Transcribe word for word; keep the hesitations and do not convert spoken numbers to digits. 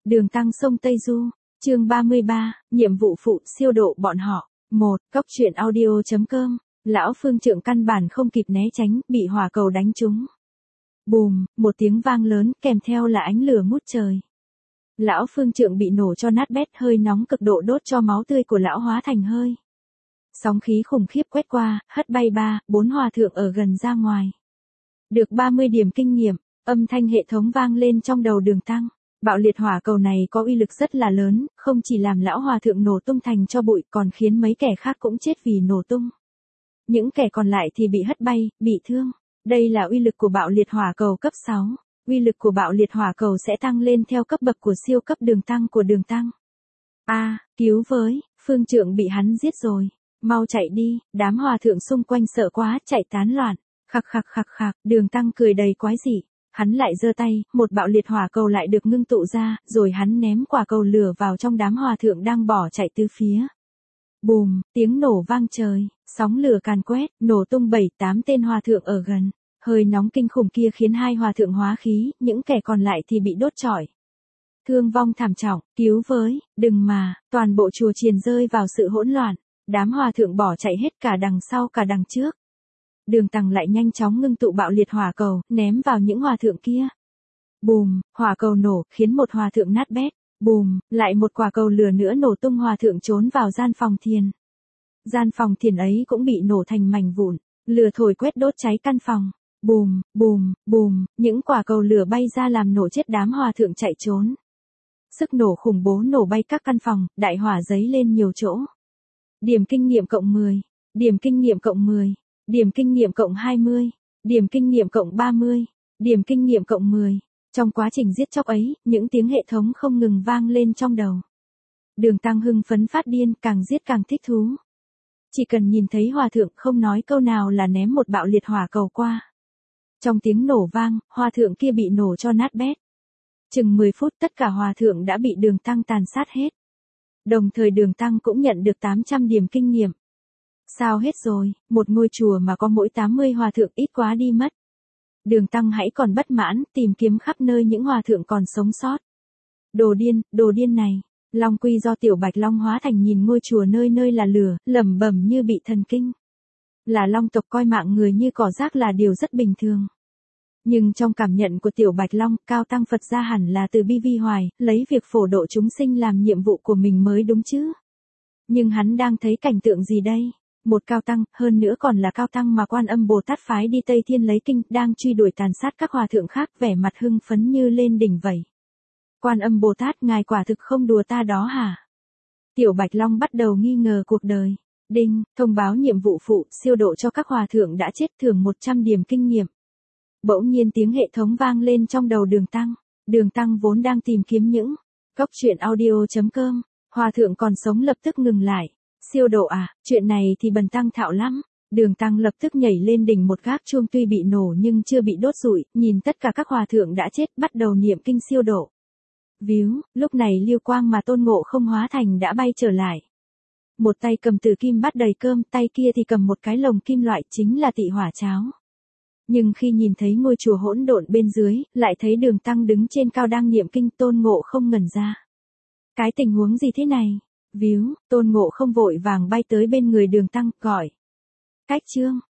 Đường Tăng sông Tây Du, chương ba mươi ba, nhiệm vụ phụ siêu độ bọn họ. một. Cốc truyện audio chấm com. Lão phương trượng căn bản không kịp né tránh, bị hỏa cầu đánh trúng. Bùm, một tiếng vang lớn, kèm theo là ánh lửa ngút trời. Lão phương trượng bị nổ cho nát bét, hơi nóng cực độ đốt cho máu tươi của lão hóa thành hơi. Sóng khí khủng khiếp quét qua, hất bay ba, bốn hòa thượng ở gần ra ngoài. Được ba mươi điểm kinh nghiệm, âm thanh hệ thống vang lên trong đầu Đường Tăng. Bạo liệt hỏa cầu này có uy lực rất là lớn, không chỉ làm lão hòa thượng nổ tung thành cho bụi còn khiến mấy kẻ khác cũng chết vì nổ tung. Những kẻ còn lại thì bị hất bay, bị thương. Đây là uy lực của bạo liệt hỏa cầu cấp sáu. Uy lực của bạo liệt hỏa cầu sẽ tăng lên theo cấp bậc của siêu cấp Đường Tăng của Đường Tăng. A, à, cứu với, phương trượng bị hắn giết rồi. Mau chạy đi, đám hòa thượng xung quanh sợ quá, chạy tán loạn. Khặc khặc khặc khặc, Đường Tăng cười đầy quái dị. Hắn lại giơ tay, một bạo liệt hỏa cầu lại được ngưng tụ ra, rồi hắn ném quả cầu lửa vào trong đám hòa thượng đang bỏ chạy tứ phía. Bùm, tiếng nổ vang trời, sóng lửa càn quét, nổ tung bảy tám tên hòa thượng ở gần. Hơi nóng kinh khủng kia khiến hai hòa thượng hóa khí, những kẻ còn lại thì bị đốt trọi. Thương vong thảm trọng, cứu với, đừng mà, toàn bộ chùa chiền rơi vào sự hỗn loạn. Đám hòa thượng bỏ chạy hết cả đằng sau cả đằng trước. Đường Tăng lại nhanh chóng ngưng tụ bạo liệt hỏa cầu, ném vào những hòa thượng kia. Bùm, hỏa cầu nổ, khiến một hòa thượng nát bét. Bùm, lại một quả cầu lửa nữa nổ tung, hòa thượng trốn vào gian phòng thiền. Gian phòng thiền ấy cũng bị nổ thành mảnh vụn, lửa thổi quét đốt cháy căn phòng. Bùm, bùm, bùm, những quả cầu lửa bay ra làm nổ chết đám hòa thượng chạy trốn. Sức nổ khủng bố nổ bay các căn phòng, đại hỏa giấy lên nhiều chỗ. Điểm kinh nghiệm cộng mười, điểm kinh nghiệm cộng mười, điểm kinh nghiệm cộng hai mươi, điểm kinh nghiệm cộng ba mươi, điểm kinh nghiệm cộng mười. Trong quá trình giết chóc ấy, những tiếng hệ thống không ngừng vang lên trong đầu. Đường Tăng hưng phấn phát điên, càng giết càng thích thú. Chỉ cần nhìn thấy hòa thượng không nói câu nào là ném một bạo liệt hỏa cầu qua. Trong tiếng nổ vang, hòa thượng kia bị nổ cho nát bét. Chừng mười phút tất cả hòa thượng đã bị Đường Tăng tàn sát hết. Đồng thời Đường Tăng cũng nhận được tám trăm điểm kinh nghiệm. Sao hết rồi, một ngôi chùa mà có mỗi tám mươi hòa thượng ít quá đi mất. Đường Tăng hãy còn bất mãn, tìm kiếm khắp nơi những hòa thượng còn sống sót. Đồ điên, đồ điên này. Long Quy do Tiểu Bạch Long hóa thành nhìn ngôi chùa nơi nơi là lửa, lẩm bẩm như bị thần kinh. Là Long tộc coi mạng người như cỏ rác là điều rất bình thường. Nhưng trong cảm nhận của Tiểu Bạch Long, Cao Tăng Phật gia hẳn là từ bi vi hoài, lấy việc phổ độ chúng sinh làm nhiệm vụ của mình mới đúng chứ. Nhưng hắn đang thấy cảnh tượng gì đây? Một Cao Tăng, hơn nữa còn là Cao Tăng mà Quan Âm Bồ Tát phái đi Tây Thiên lấy kinh, đang truy đuổi tàn sát các hòa thượng khác, vẻ mặt hưng phấn như lên đỉnh vậy. Quan Âm Bồ Tát, ngài quả thực không đùa ta đó hả? Tiểu Bạch Long bắt đầu nghi ngờ cuộc đời. Đinh, thông báo nhiệm vụ phụ, siêu độ cho các hòa thượng đã chết, thưởng một trăm điểm kinh nghiệm. Bỗng nhiên tiếng hệ thống vang lên trong đầu Đường Tăng. Đường Tăng vốn đang tìm kiếm những cốc truyện audio chấm com, hòa thượng còn sống lập tức ngừng lại. Siêu độ à, chuyện này thì bần tăng thạo lắm. Đường Tăng lập tức nhảy lên đỉnh một gác chuông, tuy bị nổ nhưng chưa bị đốt rụi, nhìn tất cả các hòa thượng đã chết, bắt đầu niệm kinh siêu độ. Víu, lúc này Lưu Quang mà Tôn Ngộ Không hóa thành đã bay trở lại. Một tay cầm tử kim bát đầy cơm, tay kia thì cầm một cái lồng kim loại, chính là Tị Hỏa cháo. Nhưng khi nhìn thấy ngôi chùa hỗn độn bên dưới, lại thấy Đường Tăng đứng trên cao đang niệm kinh, Tôn Ngộ Không ngẩn ra. Cái tình huống gì thế này? Víu, Tôn Ngộ Không vội vàng bay tới bên người Đường Tăng, gọi. Cách chương,